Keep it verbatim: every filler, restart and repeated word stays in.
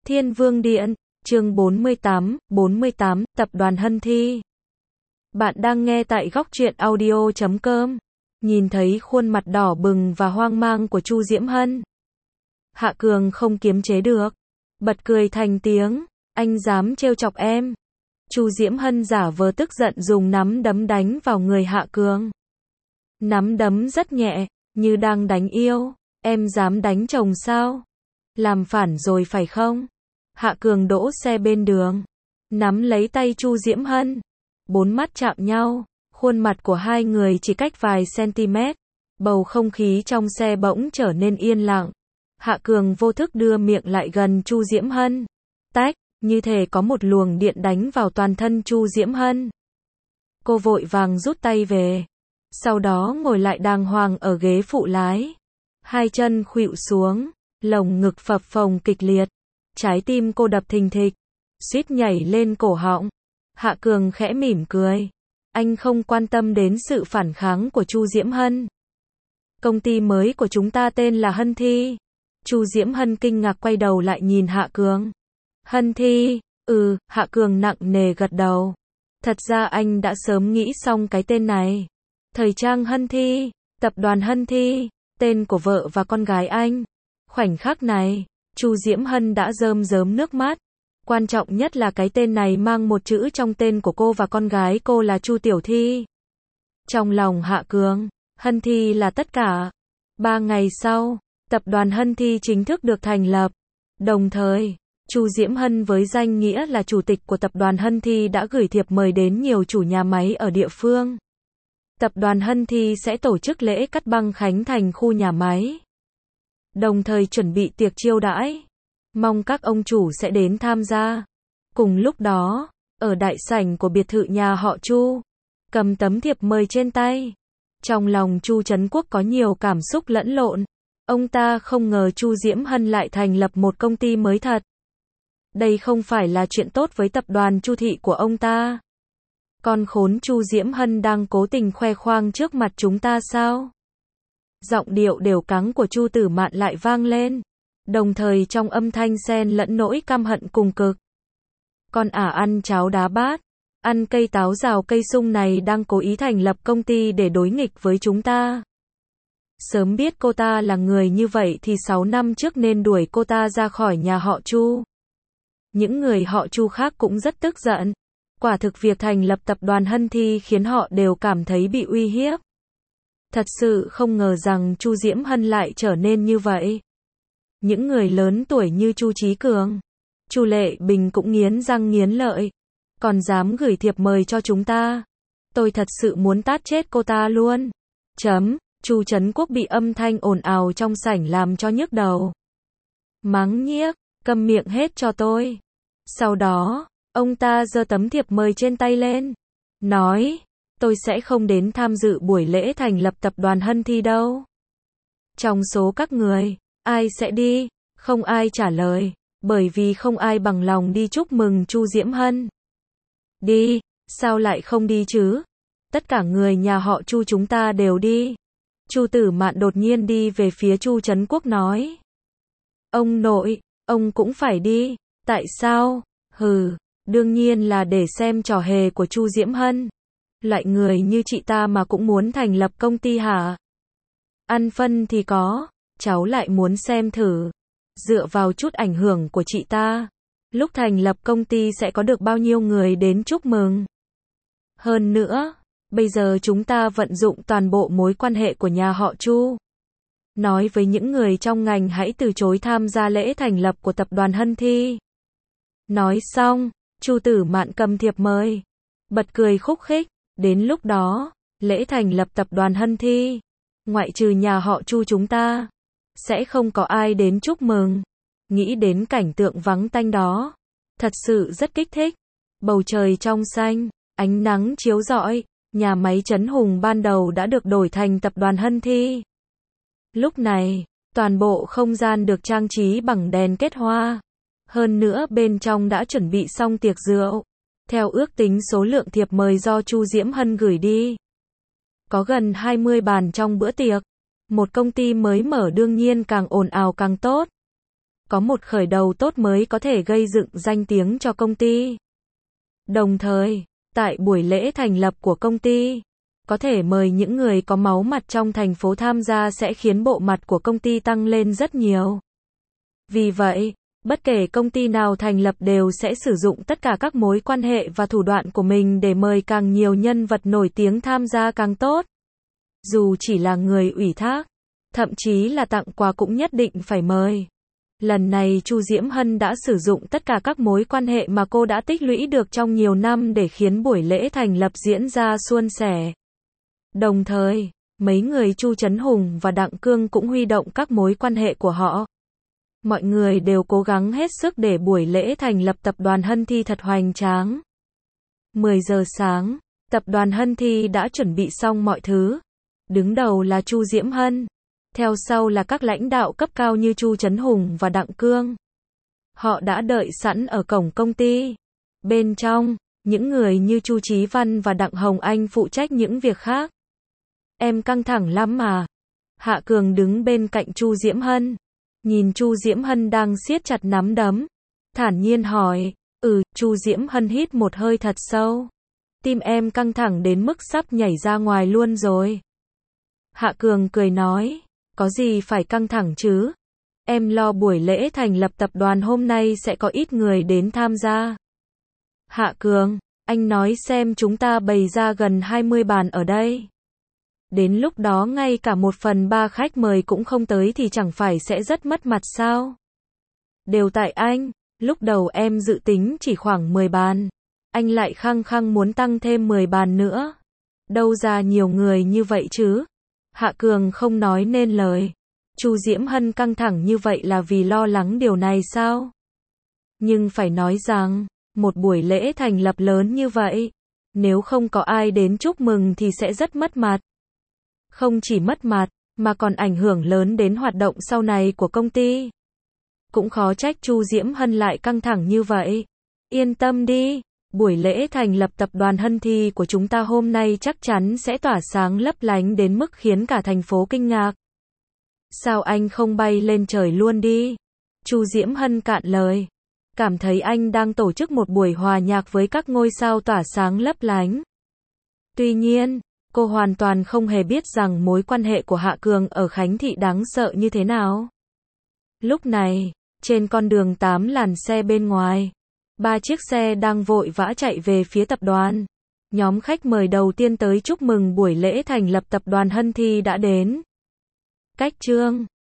Thiên Vương Điện, chương bốn mươi tám, bốn mươi tám, Tập đoàn Hân Thi. Bạn đang nghe tại góc truyện audio chấm com. Nhìn thấy khuôn mặt đỏ bừng và hoang mang của Chu Diễm Hân, Hạ Cường không kiềm chế được, bật cười thành tiếng, anh dám trêu chọc em. Chu Diễm Hân giả vờ tức giận dùng nắm đấm đánh vào người Hạ Cường. Nắm đấm rất nhẹ, như đang đánh yêu. Em dám đánh chồng sao? Làm phản rồi phải không? Hạ Cường đỗ xe bên đường, nắm lấy tay Chu Diễm Hân. Bốn mắt chạm nhau, khuôn mặt của hai người chỉ cách vài cm. Bầu không khí trong xe bỗng trở nên yên lặng. Hạ Cường vô thức đưa miệng lại gần Chu Diễm Hân. Tách, như thể có một luồng điện đánh vào toàn thân Chu Diễm Hân. Cô vội vàng rút tay về, sau đó ngồi lại đàng hoàng ở ghế phụ lái. Hai chân khuỵu xuống, lồng ngực phập phồng kịch liệt. Trái tim cô đập thình thịch, suýt nhảy lên cổ họng. Hạ Cường khẽ mỉm cười. Anh không quan tâm đến sự phản kháng của Chu Diễm Hân. Công ty mới của chúng ta tên là Hân Thi. Chu Diễm Hân kinh ngạc quay đầu lại nhìn Hạ Cường. Hân Thi, ừ, Hạ Cường nặng nề gật đầu. Thật ra anh đã sớm nghĩ xong cái tên này. Thời trang Hân Thi, tập đoàn Hân Thi, tên của vợ và con gái anh. Khoảnh khắc này, Chu Diễm Hân đã rơm rớm nước mắt. Quan trọng nhất là cái tên này mang một chữ trong tên của cô và con gái cô là Chu Tiểu Thi. Trong lòng Hạ Cường, Hân Thi là tất cả. Ba ngày sau, tập đoàn Hân Thi chính thức được thành lập. Đồng thời, Chu Diễm Hân với danh nghĩa là chủ tịch của tập đoàn Hân Thi đã gửi thiệp mời đến nhiều chủ nhà máy ở địa phương. Tập đoàn Hân Thi sẽ tổ chức lễ cắt băng khánh thành khu nhà máy, đồng thời chuẩn bị tiệc chiêu đãi. Mong các ông chủ sẽ đến tham gia. Cùng lúc đó, ở đại sảnh của biệt thự nhà họ Chu, cầm tấm thiệp mời trên tay, trong lòng Chu Trấn Quốc có nhiều cảm xúc lẫn lộn. Ông ta không ngờ Chu Diễm Hân lại thành lập một công ty mới thật. Đây không phải là chuyện tốt với tập đoàn Chu thị của ông ta. Con khốn Chu Diễm Hân đang cố tình khoe khoang trước mặt chúng ta sao? Giọng điệu đều cắng của Chu Tử Mạn lại vang lên, đồng thời trong âm thanh xen lẫn nỗi căm hận cùng cực. Con ả ăn cháo đá bát, ăn cây táo rào cây sung này đang cố ý thành lập công ty để đối nghịch với chúng ta. Sớm biết cô ta là người như vậy thì sáu năm trước nên đuổi cô ta ra khỏi nhà họ Chu. Những người họ Chu khác cũng rất tức giận. Quả thực việc thành lập tập đoàn Hân Thi khiến họ đều cảm thấy bị uy hiếp. Thật sự không ngờ rằng Chu Diễm Hân lại trở nên như vậy. Những người lớn tuổi như Chu Chí Cường, Chu Lệ Bình cũng nghiến răng nghiến lợi. Còn dám gửi thiệp mời cho chúng ta. Tôi thật sự muốn tát chết cô ta luôn. Chấm, Chu Trấn Quốc bị âm thanh ồn ào trong sảnh làm cho nhức đầu. Mắng nhiếc, câm miệng hết cho tôi. Sau đó, ông ta giơ tấm thiệp mời trên tay lên, nói, tôi sẽ không đến tham dự buổi lễ thành lập tập đoàn Hân Thi đâu. Trong số các người, ai sẽ đi? Không ai trả lời, bởi vì không ai bằng lòng đi chúc mừng Chu Diễm Hân. Đi, sao lại không đi chứ? Tất cả người nhà họ Chu chúng ta đều đi. Chu Tử Mạn đột nhiên đi về phía Chu Trấn Quốc nói. Ông nội, ông cũng phải đi. Tại sao? Hừ, đương nhiên là để xem trò hề của Chu Diễm Hân. Loại người như chị ta mà cũng muốn thành lập công ty hả? Ăn phân thì có, cháu lại muốn xem thử. Dựa vào chút ảnh hưởng của chị ta, lúc thành lập công ty sẽ có được bao nhiêu người đến chúc mừng. Hơn nữa, bây giờ chúng ta vận dụng toàn bộ mối quan hệ của nhà họ Chu. Nói với những người trong ngành hãy từ chối tham gia lễ thành lập của tập đoàn Hân Thi. Nói xong, Chu Tử Mạn cầm thiệp mời, bật cười khúc khích. Đến lúc đó, lễ thành lập tập đoàn Hân Thi, ngoại trừ nhà họ Chu chúng ta, sẽ không có ai đến chúc mừng. Nghĩ đến cảnh tượng vắng tanh đó, thật sự rất kích thích. Bầu trời trong xanh, ánh nắng chiếu rọi, nhà máy Trấn Hùng ban đầu đã được đổi thành tập đoàn Hân Thi. Lúc này, toàn bộ không gian được trang trí bằng đèn kết hoa. Hơn nữa bên trong đã chuẩn bị xong tiệc rượu. Theo ước tính số lượng thiệp mời do Chu Diễm Hân gửi đi, có gần hai mươi bàn trong bữa tiệc. Một công ty mới mở đương nhiên càng ồn ào càng tốt. có một khởi đầu tốt mới có thể gây dựng danh tiếng cho công ty. Đồng thời, tại buổi lễ thành lập của công ty, có thể mời những người có máu mặt trong thành phố tham gia sẽ khiến bộ mặt của công ty tăng lên rất nhiều. Vì vậy, bất kể công ty nào thành lập đều sẽ sử dụng tất cả các mối quan hệ và thủ đoạn của mình để mời càng nhiều nhân vật nổi tiếng tham gia càng tốt. Dù chỉ là người ủy thác, thậm chí là tặng quà cũng nhất định phải mời. Lần này Chu Diễm Hân đã sử dụng tất cả các mối quan hệ mà cô đã tích lũy được trong nhiều năm để khiến buổi lễ thành lập diễn ra suôn sẻ. Đồng thời, mấy người Chu Trấn Hùng và Đặng Cương cũng huy động các mối quan hệ của họ. Mọi người đều cố gắng hết sức để buổi lễ thành lập tập đoàn Hân Thi thật hoành tráng. mười giờ sáng, tập đoàn Hân Thi đã chuẩn bị xong mọi thứ. Đứng đầu là Chu Diễm Hân. Theo sau là các lãnh đạo cấp cao như Chu Trấn Hùng và Đặng Cương. Họ đã đợi sẵn ở cổng công ty. Bên trong, những người như Chu Chí Văn và Đặng Hồng Anh phụ trách những việc khác. Em căng thẳng lắm mà. Hạ Cường đứng bên cạnh Chu Diễm Hân. Nhìn Chu Diễm Hân đang siết chặt nắm đấm. Thản nhiên hỏi, ừ, Chu Diễm Hân hít một hơi thật sâu. Tim em căng thẳng đến mức sắp nhảy ra ngoài luôn rồi. Hạ Cường cười nói, có gì phải căng thẳng chứ? Em lo buổi lễ thành lập tập đoàn hôm nay sẽ có ít người đến tham gia. Hạ Cường, anh nói xem chúng ta bày ra gần hai mươi bàn ở đây. Đến lúc đó ngay cả một phần ba khách mời cũng không tới thì chẳng phải sẽ rất mất mặt sao? Đều tại anh, lúc đầu em dự tính chỉ khoảng mười bàn. Anh lại khăng khăng muốn tăng thêm mười bàn nữa. Đâu ra nhiều người như vậy chứ? Hạ Cường không nói nên lời. Chu Diễm Hân căng thẳng như vậy là vì lo lắng điều này sao? Nhưng phải nói rằng, một buổi lễ thành lập lớn như vậy, nếu không có ai đến chúc mừng thì sẽ rất mất mặt. Không chỉ mất mặt, mà còn ảnh hưởng lớn đến hoạt động sau này của công ty. Cũng khó trách Chu Diễm Hân lại căng thẳng như vậy. Yên tâm đi, buổi lễ thành lập tập đoàn Hân Thi của chúng ta hôm nay chắc chắn sẽ tỏa sáng lấp lánh đến mức khiến cả thành phố kinh ngạc. Sao anh không bay lên trời luôn đi? Chu Diễm Hân cạn lời. Cảm thấy anh đang tổ chức một buổi hòa nhạc với các ngôi sao tỏa sáng lấp lánh. Tuy nhiên, cô hoàn toàn không hề biết rằng mối quan hệ của Hạ Cường ở Khánh Thị đáng sợ như thế nào. Lúc này, trên con đường tám làn xe bên ngoài, ba chiếc xe đang vội vã chạy về phía tập đoàn. Nhóm khách mời đầu tiên tới chúc mừng buổi lễ thành lập tập đoàn Hân Thi đã đến. Cách chương